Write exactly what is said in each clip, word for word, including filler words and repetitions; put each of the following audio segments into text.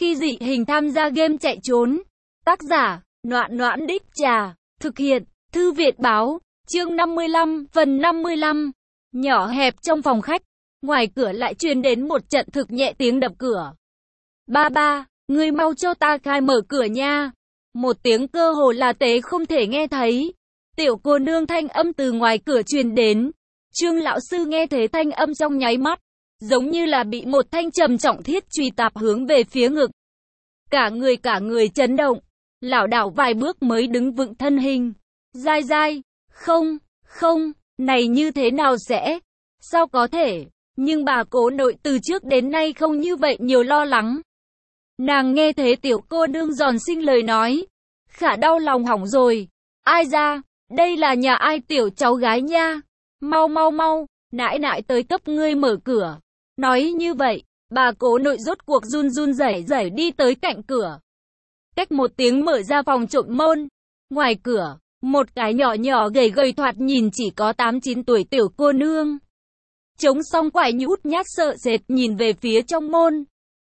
Khi dị hình tham gia game chạy trốn. Tác giả, Noãn Noãn Đích Trà. Thực hiện, Thư viện báo. Chương năm mươi lăm, phần năm mươi lăm. Nhỏ hẹp trong phòng khách. Ngoài cửa lại truyền đến một trận thực nhẹ tiếng đập cửa. Ba ba, ngươi mau cho ta khai mở cửa nha. Một tiếng cơ hồ là tế không thể nghe thấy. Tiểu cô nương thanh âm từ ngoài cửa truyền đến. Trương lão sư nghe thấy thanh âm trong nháy mắt, giống như là bị một thanh trầm trọng thiết truy tạp hướng về phía ngực. Cả người cả người chấn động, lảo đảo vài bước mới đứng vững thân hình. Dai dai, không, không, này như thế nào sẽ? Sao có thể? Nhưng bà cố nội từ trước đến nay không như vậy nhiều lo lắng. Nàng nghe thế tiểu cô nương giòn xinh lời nói, khả đau lòng hỏng rồi. Ai ra, đây là nhà ai tiểu cháu gái nha? Mau mau mau, nãi nãi tới cấp ngươi mở cửa. Nói như vậy, bà cố nội rốt cuộc run run rẩy rẩy đi tới cạnh cửa. Cách một tiếng mở ra phòng trộm môn. Ngoài cửa, một cái nhỏ nhỏ gầy gầy thoạt nhìn chỉ có tám chín tuổi tiểu cô nương. Chống song quải nhút nhát sợ sệt nhìn về phía trong môn.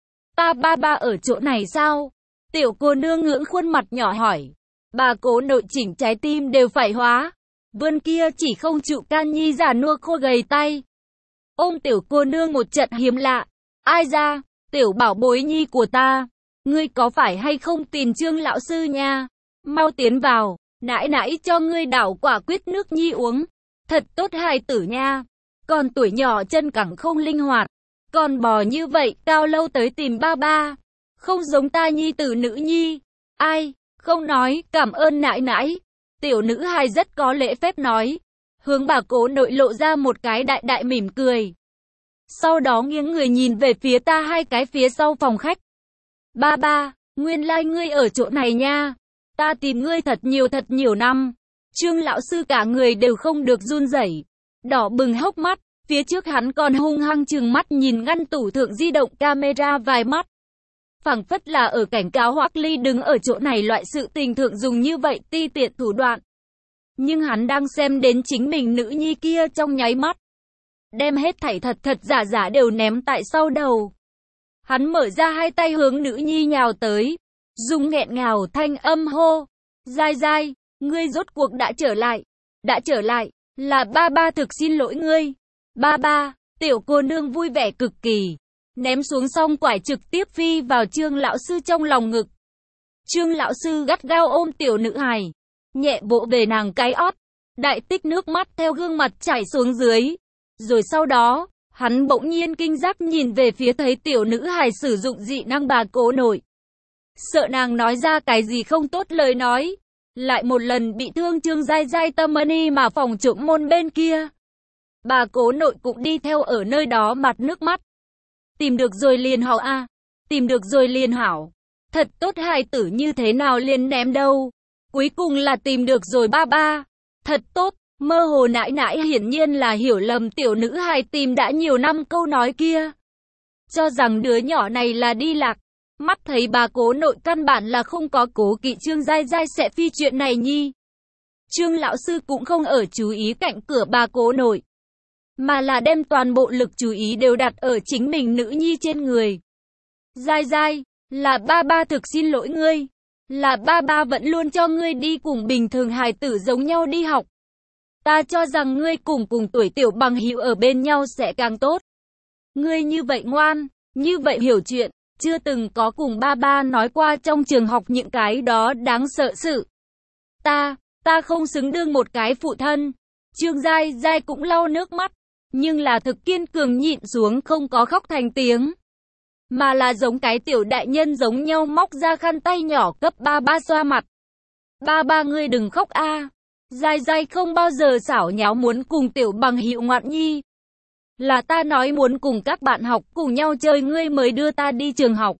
Ta ba ba ở chỗ này sao? Tiểu cô nương ngưỡng khuôn mặt nhỏ hỏi. Bà cố nội chỉnh trái tim đều phải hóa. Vươn kia chỉ không chịu can nhi già nua khô gầy tay. Ôm tiểu cô nương một trận hiếm lạ. Ai ra, tiểu bảo bối nhi của ta. Ngươi có phải hay không tìm Trương lão sư nha? Mau tiến vào, nãi nãi cho ngươi đảo quả quyết nước nhi uống. Thật tốt hài tử nha. Còn tuổi nhỏ chân cẳng không linh hoạt. Còn bò như vậy cao lâu tới tìm ba ba. Không giống ta nhi tử nữ nhi. Ai, không nói, cảm ơn nãi nãi. Tiểu nữ hài rất có lễ phép nói. Hướng bà cố nội lộ ra một cái đại đại mỉm cười. Sau đó nghiêng người nhìn về phía ta hai cái phía sau phòng khách. Ba ba, nguyên lai ngươi ở chỗ này nha. Ta tìm ngươi thật nhiều thật nhiều năm. Trương lão sư cả người đều không được run rẩy, đỏ bừng hốc mắt. Phía trước hắn còn hung hăng trừng mắt nhìn ngăn tủ thượng di động camera vài mắt. Phảng phất là ở cảnh cáo Hoắc Ly đừng ở chỗ này loại sự tình thượng dùng như vậy ti tiện thủ đoạn. Nhưng hắn đang xem đến chính mình nữ nhi kia trong nháy mắt. Đem hết thảy thật thật giả giả đều ném tại sau đầu. Hắn mở ra hai tay hướng nữ nhi nhào tới. Dùng nghẹn ngào thanh âm hô. Dai dai, ngươi rốt cuộc đã trở lại. Đã trở lại, là ba ba thực xin lỗi ngươi. Ba ba, tiểu cô nương vui vẻ cực kỳ. Ném xuống xong quải trực tiếp phi vào Trương lão sư trong lòng ngực. Trương lão sư gắt gao ôm tiểu nữ hài, nhẹ vỗ về nàng cái ót. Đại tích nước mắt theo gương mặt chảy xuống dưới. Rồi sau đó, hắn bỗng nhiên kinh giác nhìn về phía thấy tiểu nữ hài sử dụng dị năng bà cố nội. Sợ nàng nói ra cái gì không tốt lời nói. Lại một lần bị thương Trương dai dai tâm mani mà phòng trộm môn bên kia. Bà cố nội cũng đi theo ở nơi đó mặt nước mắt. Tìm được rồi liền hảo a, à. Tìm được rồi liền hảo. Thật tốt hài tử như thế nào liền ném đâu. Cuối cùng là tìm được rồi ba ba. Thật tốt, mơ hồ nãi nãi hiển nhiên là hiểu lầm tiểu nữ hài tìm đã nhiều năm câu nói kia. Cho rằng đứa nhỏ này là đi lạc. Mắt thấy bà cố nội căn bản là không có cố kỵ Trương dai dai sẽ phi chuyện này nhi. Trương lão sư cũng không ở chú ý cạnh cửa bà cố nội, mà là đem toàn bộ lực chú ý đều đặt ở chính mình nữ nhi trên người. Dai dai, là ba ba thực xin lỗi ngươi. Là ba ba vẫn luôn cho ngươi đi cùng bình thường hài tử giống nhau đi học. Ta cho rằng ngươi cùng cùng tuổi tiểu bằng hữu ở bên nhau sẽ càng tốt. Ngươi như vậy ngoan, như vậy hiểu chuyện, chưa từng có cùng ba ba nói qua trong trường học những cái đó đáng sợ sự. Ta, ta không xứng đương một cái phụ thân. Trương dai dai cũng lau nước mắt. Nhưng là thực kiên cường nhịn xuống không có khóc thành tiếng. Mà là giống cái tiểu đại nhân giống nhau móc ra khăn tay nhỏ cấp ba ba xoa mặt. Ba ba ngươi đừng khóc a. À. Dai dai không bao giờ xảo nháo muốn cùng tiểu bằng hữu ngoạn nhi. Là ta nói muốn cùng các bạn học cùng nhau chơi ngươi mới đưa ta đi trường học.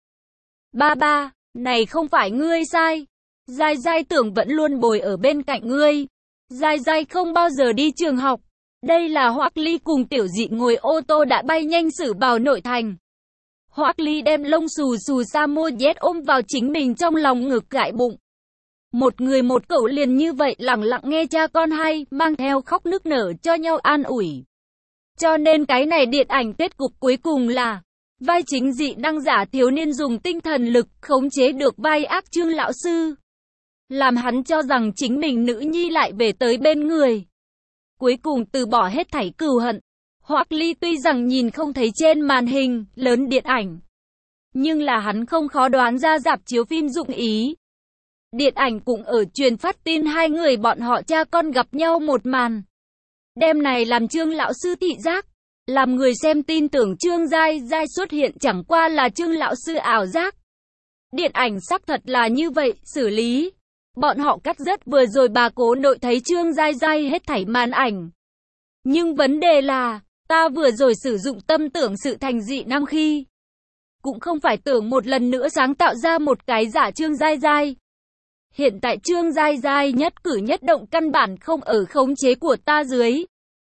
Ba ba, này không phải ngươi sai. Dai dai tưởng vẫn luôn bồi ở bên cạnh ngươi. Dai dai không bao giờ đi trường học. Đây là Hoắc Ly cùng tiểu dị ngồi ô tô đã bay nhanh xử vào nội thành. Hoắc Ly đem lông xù xù Samoyed ôm vào chính mình trong lòng ngực gãi bụng. Một người một cậu liền như vậy lặng lặng nghe cha con hai mang theo khóc nức nở cho nhau an ủi. Cho nên cái này điện ảnh kết cục cuối cùng là Vai chính dị năng giả thiếu niên dùng tinh thần lực khống chế được vai ác Trương lão sư, làm hắn cho rằng chính mình nữ nhi lại về tới bên người. Cuối cùng từ bỏ hết thảy cừu hận. Hoắc Ly tuy rằng nhìn không thấy trên màn hình lớn điện ảnh, nhưng là hắn không khó đoán ra rạp chiếu phim dụng ý. Điện ảnh cũng ở truyền phát tin hai người bọn họ cha con gặp nhau một màn. Đêm này làm Trương lão sư thị giác, làm người xem tin tưởng Trương Giai Giai xuất hiện chẳng qua là Trương lão sư ảo giác. Điện ảnh xác thật là như vậy, xử lý. Bọn họ cắt rất vừa rồi bà cố nội thấy Trương Giai Giai hết thảy màn ảnh. Nhưng vấn đề là, ta vừa rồi sử dụng tâm tưởng sự thành dị năng khi, cũng không phải tưởng một lần nữa sáng tạo ra một cái giả Trương Giai Giai. Hiện tại Trương Giai Giai nhất cử nhất động căn bản không ở khống chế của ta dưới.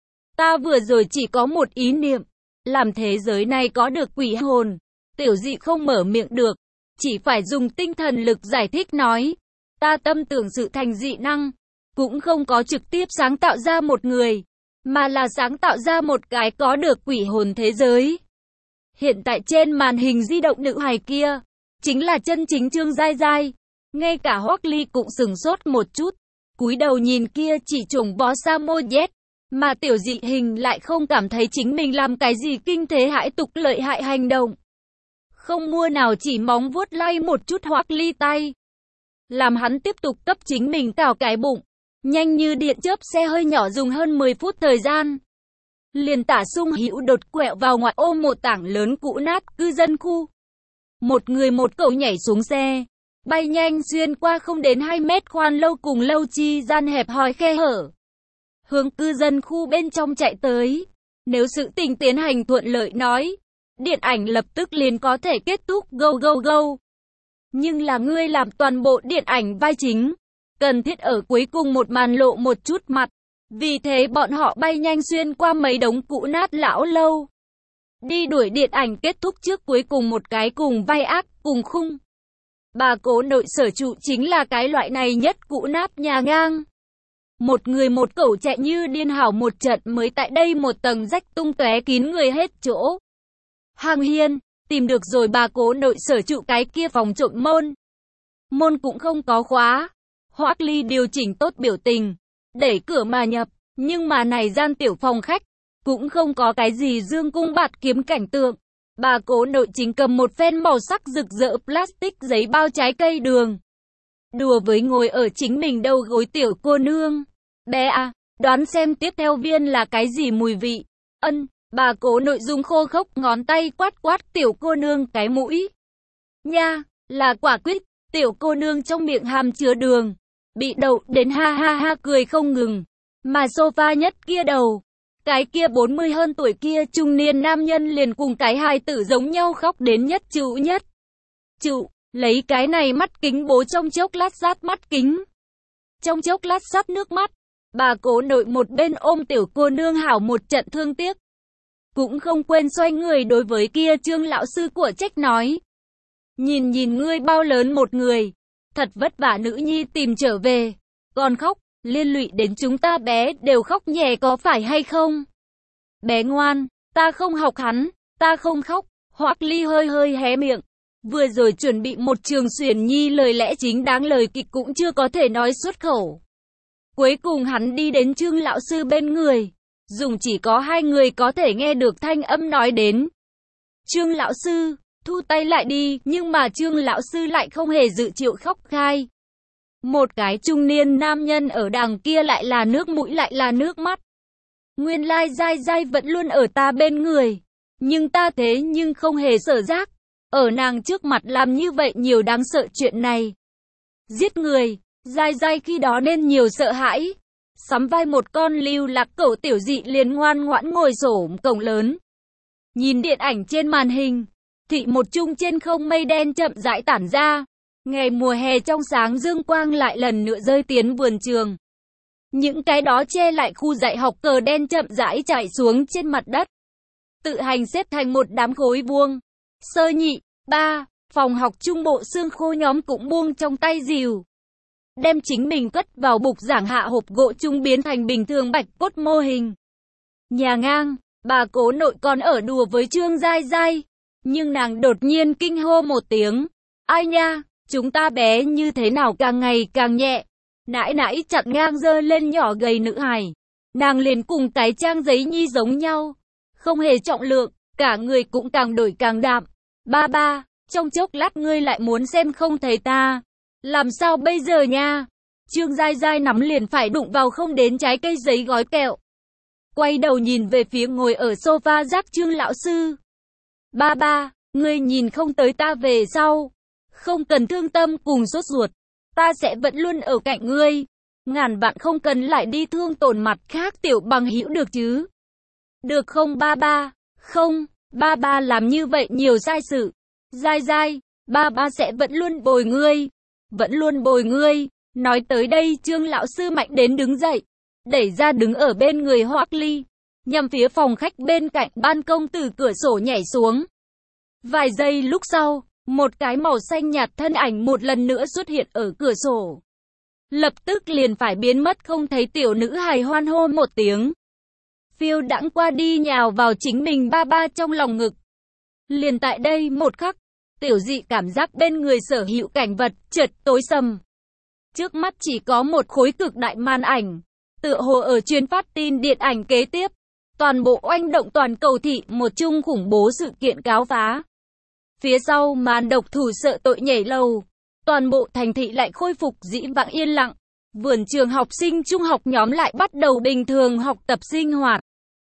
Ta vừa rồi chỉ có một ý niệm, làm thế giới này có được quỷ hồn. Tiểu Dị không mở miệng được, chỉ phải dùng tinh thần lực giải thích nói. Ta tâm tưởng sự thành dị năng, cũng không có trực tiếp sáng tạo ra một người, mà là sáng tạo ra một cái có được quỷ hồn thế giới. Hiện tại trên màn hình di động nữ hài kia, chính là chân chính Trương Giai Giai. Ngay cả Hoắc Ly cũng sừng sốt một chút, cúi đầu nhìn kia chỉ trùng bó Samoyed, mà Tiểu Dị hình lại không cảm thấy chính mình làm cái gì kinh thế hãi tục lợi hại hành động. Không mua nào chỉ móng vuốt lay một chút Hoắc Ly tay, làm hắn tiếp tục cấp chính mình cào cái bụng, nhanh như điện chớp xe hơi nhỏ dùng hơn mười phút thời gian. Liền tả sung hữu đột quẹo vào ngoại ô một tảng lớn cũ nát cư dân khu. Một người một cậu nhảy xuống xe, bay nhanh xuyên qua không đến hai mét khoan lâu cùng lâu chi gian hẹp hòi khe hở, hướng cư dân khu bên trong chạy tới. Nếu sự tình tiến hành thuận lợi nói, điện ảnh lập tức liền có thể kết thúc go go go. Nhưng là ngươi làm toàn bộ điện ảnh vai chính, cần thiết ở cuối cùng một màn lộ một chút mặt. Vì thế bọn họ bay nhanh xuyên qua mấy đống cũ nát lão lâu, đi đuổi điện ảnh kết thúc trước cuối cùng một cái cùng vai ác, cùng khung. Bà cố nội sở trụ chính là cái loại này nhất cũ nát nhà ngang. Một người một cẩu chạy như điên hảo một trận mới tại đây một tầng rách tung tóe kín người hết chỗ. Hàng hiên, tìm được rồi bà cố nội sở trụ cái kia phòng trộm môn. Môn cũng không có khóa. Hoắc Ly điều chỉnh tốt biểu tình, đẩy cửa mà nhập, nhưng mà này gian tiểu phòng khách, cũng không có cái gì dương cung bạt kiếm cảnh tượng. Bà cố nội chính cầm một phen màu sắc rực rỡ plastic giấy bao trái cây đường. Đùa với ngồi ở chính mình đầu gối tiểu cô nương. Bé à, đoán xem tiếp theo viên là cái gì mùi vị. Ân, bà cố nội dung khô khốc ngón tay quát quát tiểu cô nương cái mũi. Nha, là quả quýt, tiểu cô nương trong miệng hàm chứa đường. Bị đậu đến ha ha ha cười không ngừng. Mà sofa nhất kia đầu, cái kia bốn mươi hơn tuổi kia trung niên nam nhân liền cùng cái hài tử giống nhau khóc đến nhất chịu nhất. Chịu, lấy cái này mắt kính bố trong chốc lát sát mắt kính. Trong chốc lát sát nước mắt, bà cố nội một bên ôm tiểu cô nương hảo một trận thương tiếc. Cũng không quên xoay người đối với kia Trương lão sư của trách nói. Nhìn nhìn ngươi bao lớn một người, thật vất vả nữ nhi tìm trở về, còn khóc, liên lụy đến chúng ta bé đều khóc nhè có phải hay không? Bé ngoan, ta không học hắn, ta không khóc. Hoắc Ly hơi hơi hé miệng, vừa rồi chuẩn bị một trường xuyển nhi lời lẽ chính đáng lời kịch cũng chưa có thể nói xuất khẩu. Cuối cùng hắn đi đến Trương lão sư bên người, dùng chỉ có hai người có thể nghe được thanh âm nói đến. Trương lão sư, thu tay lại đi, nhưng mà Trương lão sư lại không hề dự chịu khóc khai. Một cái trung niên nam nhân ở đằng kia lại là nước mũi lại là nước mắt. Nguyên lai Giai Giai vẫn luôn ở ta bên người, nhưng ta thế nhưng không hề sợ giác, ở nàng trước mặt làm như vậy nhiều đáng sợ chuyện này. Giết người, Giai Giai khi đó nên nhiều sợ hãi. Sắm vai một con lưu lạc cẩu Tiểu Dị liền ngoan ngoãn ngồi xổm cổng lớn. Nhìn điện ảnh trên màn hình, thị một chung trên không mây đen chậm rãi tản ra. Ngày mùa hè trong sáng dương quang lại lần nữa rơi tiến vườn trường. Những cái đó che lại khu dạy học cờ đen chậm rãi chạy xuống trên mặt đất, tự hành xếp thành một đám khối vuông. Sơ nhị, ba, phòng học trung bộ xương khô nhóm cũng buông trong tay rìu, đem chính mình cất vào bục giảng hạ hộp gỗ trung biến thành bình thường bạch cốt mô hình. Nhà ngang, bà cố nội còn ở đùa với Trương Giai Giai. Nhưng nàng đột nhiên kinh hô một tiếng. Ai nha, chúng ta bé như thế nào càng ngày càng nhẹ. Nãi nãi chặn ngang giơ lên nhỏ gầy nữ hài. Nàng liền cùng cái trang giấy nhi giống nhau. Không hề trọng lượng, cả người cũng càng đổi càng đạm. Ba ba, trong chốc lát ngươi lại muốn xem không thấy ta. Làm sao bây giờ nha? Trương Giai Giai nắm liền phải đụng vào không đến trái cây giấy gói kẹo. Quay đầu nhìn về phía ngồi ở sofa rác Trương lão sư. Ba ba, ngươi nhìn không tới ta về sau. Không cần thương tâm cùng sốt ruột. Ta sẽ vẫn luôn ở cạnh ngươi. Ngàn vạn không cần lại đi thương tổn mặt khác tiểu bằng hữu được chứ. Được không ba ba? Không, ba ba làm như vậy nhiều sai sự. Giai Giai, ba ba sẽ vẫn luôn bồi ngươi. Vẫn luôn bồi ngươi. Nói tới đây Trương lão sư mạnh đến đứng dậy. Đẩy ra đứng ở bên người Hoắc Ly. Nhằm phía phòng khách bên cạnh ban công từ cửa sổ nhảy xuống. Vài giây lúc sau, một cái màu xanh nhạt thân ảnh một lần nữa xuất hiện ở cửa sổ. Lập tức liền phải biến mất không thấy, tiểu nữ hài hoan hô một tiếng. Phiêu đãng qua đi nhào vào chính mình ba ba trong lòng ngực. Liền tại đây một khắc, tiểu dị cảm giác bên người sở hữu cảnh vật chợt tối sầm. Trước mắt chỉ có một khối cực đại màn ảnh, tựa hồ ở truyền phát tin điện ảnh kế tiếp. Toàn bộ oanh động toàn cầu thị, một chung khủng bố sự kiện cáo phá. Phía sau màn độc thủ sợ tội nhảy lầu, toàn bộ thành thị lại khôi phục dĩ vãng yên lặng. Vườn trường học sinh trung học nhóm lại bắt đầu bình thường học tập sinh hoạt.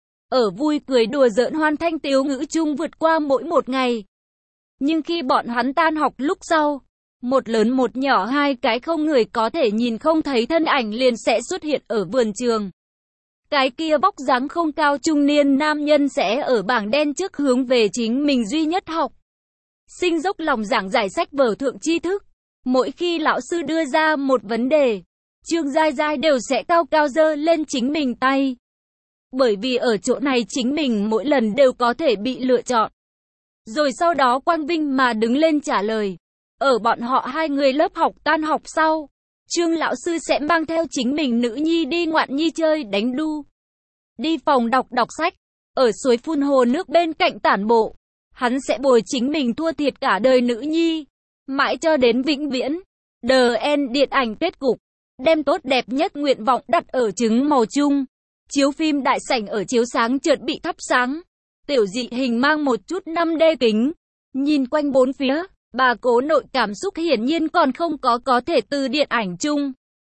Ở vui cười đùa giỡn hoan thanh tiếu ngữ chung vượt qua mỗi một ngày. Nhưng khi bọn hắn tan học lúc sau, một lớn một nhỏ hai cái không người có thể nhìn không thấy thân ảnh liền sẽ xuất hiện ở vườn trường. Cái kia vóc dáng không cao trung niên nam nhân sẽ ở bảng đen trước hướng về chính mình duy nhất học sinh dốc lòng giảng giải sách vở thượng tri thức. Mỗi khi lão sư đưa ra một vấn đề, Trương Giai Giai đều sẽ cao cao giơ lên chính mình tay. Bởi vì ở chỗ này chính mình mỗi lần đều có thể bị lựa chọn. Rồi sau đó quang vinh mà đứng lên trả lời. Ở bọn họ hai người lớp học tan học sau, Trương lão sư sẽ mang theo chính mình nữ nhi đi ngoạn nhi chơi đánh đu. Đi phòng đọc đọc sách, ở suối phun hồ nước bên cạnh tản bộ. Hắn sẽ bồi chính mình thua thiệt cả đời nữ nhi, mãi cho đến vĩnh viễn. The End điện ảnh kết cục, đem tốt đẹp nhất nguyện vọng đặt ở trứng màu chung. Chiếu phim đại sảnh ở chiếu sáng chợt bị thắp sáng. Tiểu dị hình mang một chút năm D kính, nhìn quanh bốn phía, bà cố nội cảm xúc hiển nhiên còn không có có thể từ điện ảnh chung.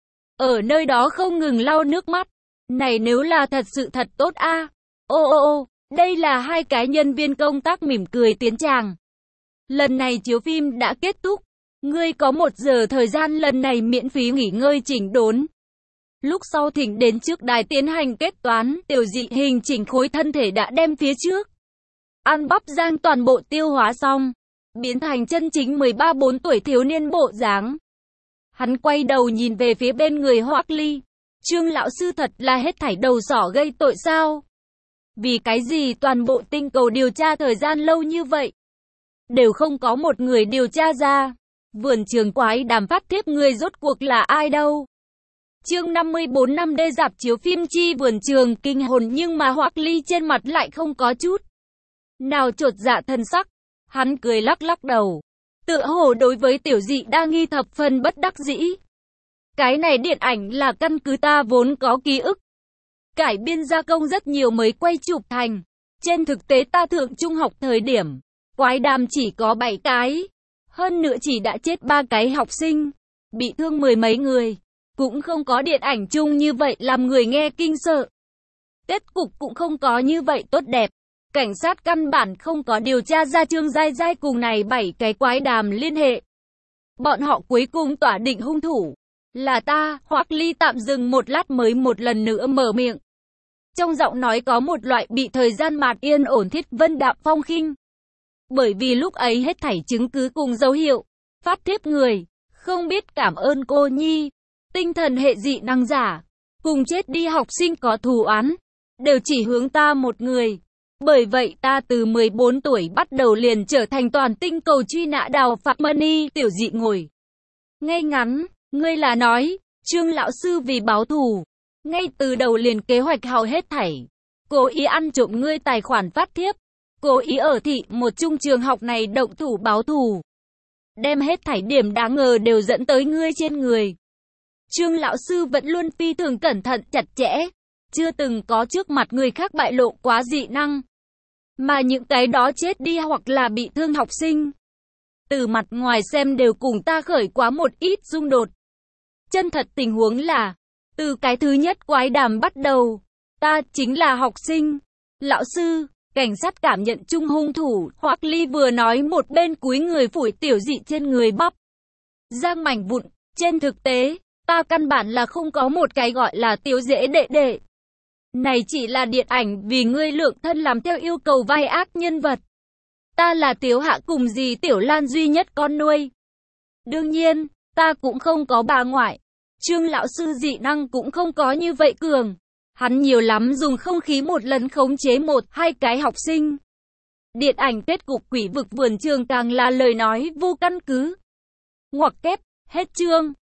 Ở nơi đó không ngừng lau nước mắt. Này nếu là thật sự thật tốt a. À. Ô ô ô, đây là hai cái nhân viên công tác mỉm cười tiến tràng. Lần này chiếu phim đã kết thúc. Ngươi có một giờ thời gian lần này miễn phí nghỉ ngơi chỉnh đốn. Lúc sau thỉnh đến trước đài tiến hành kết toán, tiểu dị hình chỉnh khối thân thể đã đem phía trước. Ăn bắp rang toàn bộ tiêu hóa xong, biến thành chân chính mười ba bốn tuổi thiếu niên bộ dáng. Hắn quay đầu nhìn về phía bên người Hoắc Ly. Trương lão sư thật là hết thảy đầu sỏ gây tội sao? Vì cái gì toàn bộ tinh cầu điều tra thời gian lâu như vậy? Đều không có một người điều tra ra. Vườn trường quái đàm phát tiếp người rốt cuộc là ai đâu? Chương năm mươi bốn năm D dạp chiếu phim chi vườn trường kinh hồn, nhưng mà Hoắc Ly trên mặt lại không có chút nào chột dạ thần sắc. Hắn cười lắc lắc đầu, tựa hồ đối với tiểu dị đa nghi thập phần bất đắc dĩ. Cái này điện ảnh là căn cứ ta vốn có ký ức, cải biên gia công rất nhiều mới quay chụp thành. Trên thực tế ta thượng trung học thời điểm, quái đàm chỉ có bảy cái, hơn nữa chỉ đã chết ba cái học sinh, bị thương mười mấy người. Cũng không có điện ảnh chung như vậy làm người nghe kinh sợ. Kết cục cũng không có như vậy tốt đẹp. Cảnh sát căn bản không có điều tra ra Trương Giai Giai cùng này bảy cái quái đàm liên hệ. Bọn họ cuối cùng tỏa định hung thủ là ta. Hoắc Ly tạm dừng một lát mới một lần nữa mở miệng. Trong giọng nói có một loại bị thời gian mạt yên ổn thiết vân đạm phong khinh. Bởi vì lúc ấy hết thảy chứng cứ cùng dấu hiệu phát thiếp người, không biết cảm ơn cô nhi. Tinh thần hệ dị năng giả, cùng chết đi học sinh có thù oán, đều chỉ hướng ta một người. Bởi vậy ta từ mười bốn tuổi bắt đầu liền trở thành toàn tinh cầu truy nã đào Phạm Money. Tiểu dị ngồi ngây ngắn, ngươi là nói, Trương lão sư vì báo thù, ngay từ đầu liền kế hoạch hao hết thảy, cố ý ăn trộm ngươi tài khoản phát thiếp. cố ý ở thị một trung trường học này động thủ báo thù. Đem hết thảy điểm đáng ngờ đều dẫn tới ngươi trên người. Trương lão sư vẫn luôn phi thường cẩn thận chặt chẽ, chưa từng có trước mặt người khác bại lộ quá dị năng. Mà những cái đó chết đi hoặc là bị thương học sinh, từ mặt ngoài xem đều cùng ta khởi quá một ít xung đột. Chân thật tình huống là, từ cái thứ nhất quái đàm bắt đầu, ta chính là học sinh. Lão sư, cảnh sát cảm nhận chung hung thủ, Hoắc Ly vừa nói một bên cúi người phủi tiểu dị trên người bắp giang mảnh vụn. Trên thực tế, ta căn bản là không có một cái gọi là tiểu dễ đệ đệ. Này chỉ là điện ảnh vì ngươi lượng thân làm theo yêu cầu vai ác nhân vật. Ta là Tiếu Hạ cùng dì Tiểu Lan duy nhất con nuôi. Đương nhiên, ta cũng không có bà ngoại. Trương lão sư dị năng cũng không có như vậy cường. Hắn nhiều lắm dùng không khí một lần khống chế một, hai cái học sinh. Điện ảnh kết cục Quỷ vực vườn trường càng là lời nói vô căn cứ. Ngoặc kép, hết chương.